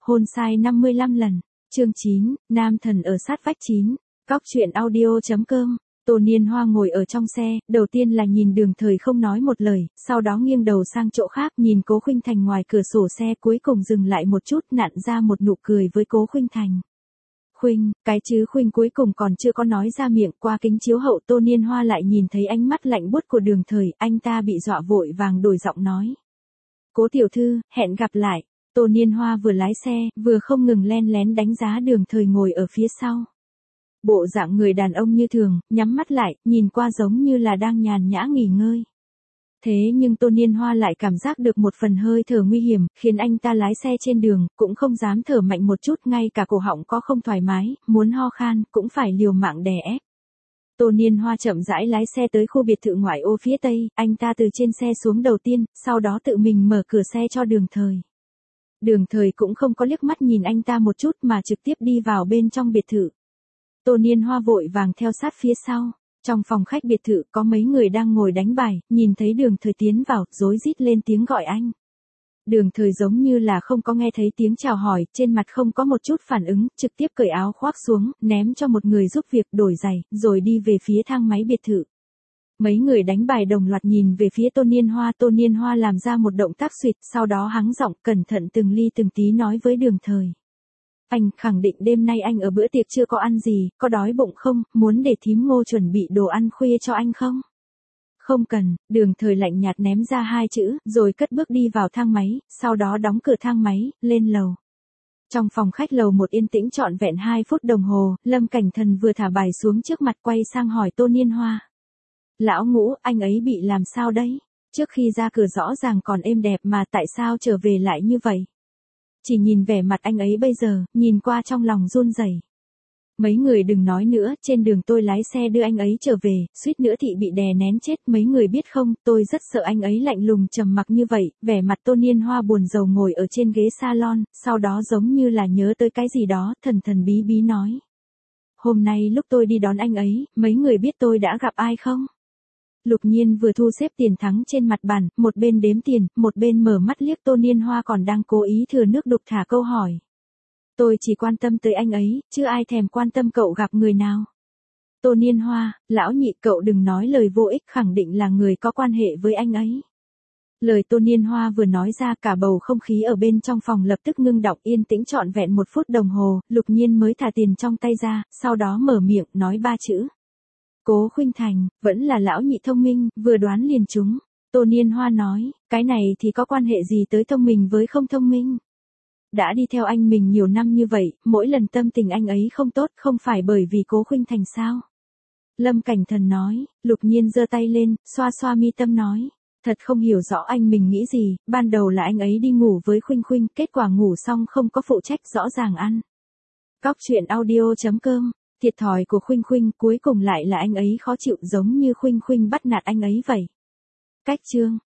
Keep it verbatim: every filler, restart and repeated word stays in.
hôn sai năm mươi lăm lần. Chương chín, nam thần ở sát vách chín. Cóc truyện audio.com. Tô Niên Hoa ngồi ở trong xe, đầu tiên là nhìn Đường Thời không nói một lời, sau đó nghiêng đầu sang chỗ khác nhìn Cố Khuynh Thành ngoài cửa sổ xe, cuối cùng dừng lại một chút, nặn ra một nụ cười với Cố Khuynh Thành. Khuynh, cái chứ Khuynh cuối cùng còn chưa có nói ra miệng, qua kính chiếu hậu Tô Niên Hoa lại nhìn thấy ánh mắt lạnh buốt của Đường Thời, anh ta bị dọa vội vàng đổi giọng nói. Cố tiểu thư, hẹn gặp lại. Tô Niên Hoa vừa lái xe, vừa không ngừng len lén đánh giá Đường Thời ngồi ở phía sau. Bộ dạng người đàn ông như thường, nhắm mắt lại, nhìn qua giống như là đang nhàn nhã nghỉ ngơi. Thế nhưng Tô Niên Hoa lại cảm giác được một phần hơi thở nguy hiểm, khiến anh ta lái xe trên đường, cũng không dám thở mạnh một chút, ngay cả cổ họng có không thoải mái, muốn ho khan, cũng phải liều mạng đè ép. Tô Niên Hoa chậm rãi lái xe tới khu biệt thự ngoại ô phía tây, anh ta từ trên xe xuống đầu tiên, sau đó tự mình mở cửa xe cho Đường Thời. Đường Thời cũng không có liếc mắt nhìn anh ta một chút mà trực tiếp đi vào bên trong biệt thự. Tô Niên Hoa vội vàng theo sát phía sau. Trong phòng khách biệt thự có mấy người đang ngồi đánh bài, nhìn thấy Đường Thời tiến vào, rối rít lên tiếng gọi anh. Đường Thời giống như là không có nghe thấy tiếng chào hỏi, trên mặt không có một chút phản ứng, trực tiếp cởi áo khoác xuống, ném cho một người giúp việc đổi giày, rồi đi về phía thang máy biệt thự. Mấy người đánh bài đồng loạt nhìn về phía Tô Niên Hoa, Tô Niên Hoa làm ra một động tác xuỵt, sau đó hắng giọng cẩn thận từng ly từng tí nói với Đường Thời. Anh khẳng định đêm nay anh ở bữa tiệc chưa có ăn gì, có đói bụng không, muốn để thím Ngô chuẩn bị đồ ăn khuya cho anh không? Không cần, Đường Thời lạnh nhạt ném ra hai chữ, rồi cất bước đi vào thang máy, sau đó đóng cửa thang máy, lên lầu. Trong phòng khách lầu một yên tĩnh trọn vẹn hai phút đồng hồ, Lâm Cảnh Thần vừa thả bài xuống trước mặt quay sang hỏi Tô Niên Hoa. Lão Ngũ, anh ấy bị làm sao đấy? Trước khi ra cửa rõ ràng còn êm đẹp mà tại sao trở về lại như vậy? Chỉ nhìn vẻ mặt anh ấy bây giờ, nhìn qua trong lòng run rẩy. Mấy người đừng nói nữa, trên đường tôi lái xe đưa anh ấy trở về, suýt nữa thì bị đè nén chết, mấy người biết không, tôi rất sợ anh ấy lạnh lùng trầm mặc như vậy, vẻ mặt Tô Niên Hoa buồn rầu ngồi ở trên ghế salon, sau đó giống như là nhớ tới cái gì đó, thần thần bí bí nói. Hôm nay lúc tôi đi đón anh ấy, mấy người biết tôi đã gặp ai không? Lục Nhiên vừa thu xếp tiền thắng trên mặt bàn, một bên đếm tiền, một bên mở mắt liếc Tô Niên Hoa còn đang cố ý thừa nước đục thả câu hỏi. Tôi chỉ quan tâm tới anh ấy, chứ ai thèm quan tâm cậu gặp người nào. Tô Niên Hoa, lão nhị cậu đừng nói lời vô ích, khẳng định là người có quan hệ với anh ấy. Lời Tô Niên Hoa vừa nói ra cả bầu không khí ở bên trong phòng lập tức ngưng đọng yên tĩnh trọn vẹn một phút đồng hồ, Lục Nhiên mới thả tiền trong tay ra, sau đó mở miệng nói ba chữ. Cố Khuynh Thành, vẫn là lão nhị thông minh, vừa đoán liền trúng. Tô Niên Hoa nói, cái này thì có quan hệ gì tới thông minh với không thông minh? Đã đi theo anh mình nhiều năm như vậy, mỗi lần tâm tình anh ấy không tốt không phải bởi vì Cố Khuynh Thành sao? Lâm Cảnh Thần nói, Lục Nhiên giơ tay lên, xoa xoa mi tâm nói. Thật không hiểu rõ anh mình nghĩ gì, ban đầu là anh ấy đi ngủ với Khuynh Khuynh, kết quả ngủ xong không có phụ trách rõ ràng ăn. Cóc truyện audio.com. Thiệt thòi của Khuynh Khuynh cuối cùng lại là anh ấy khó chịu giống như Khuynh Khuynh bắt nạt anh ấy vậy. Cách chương.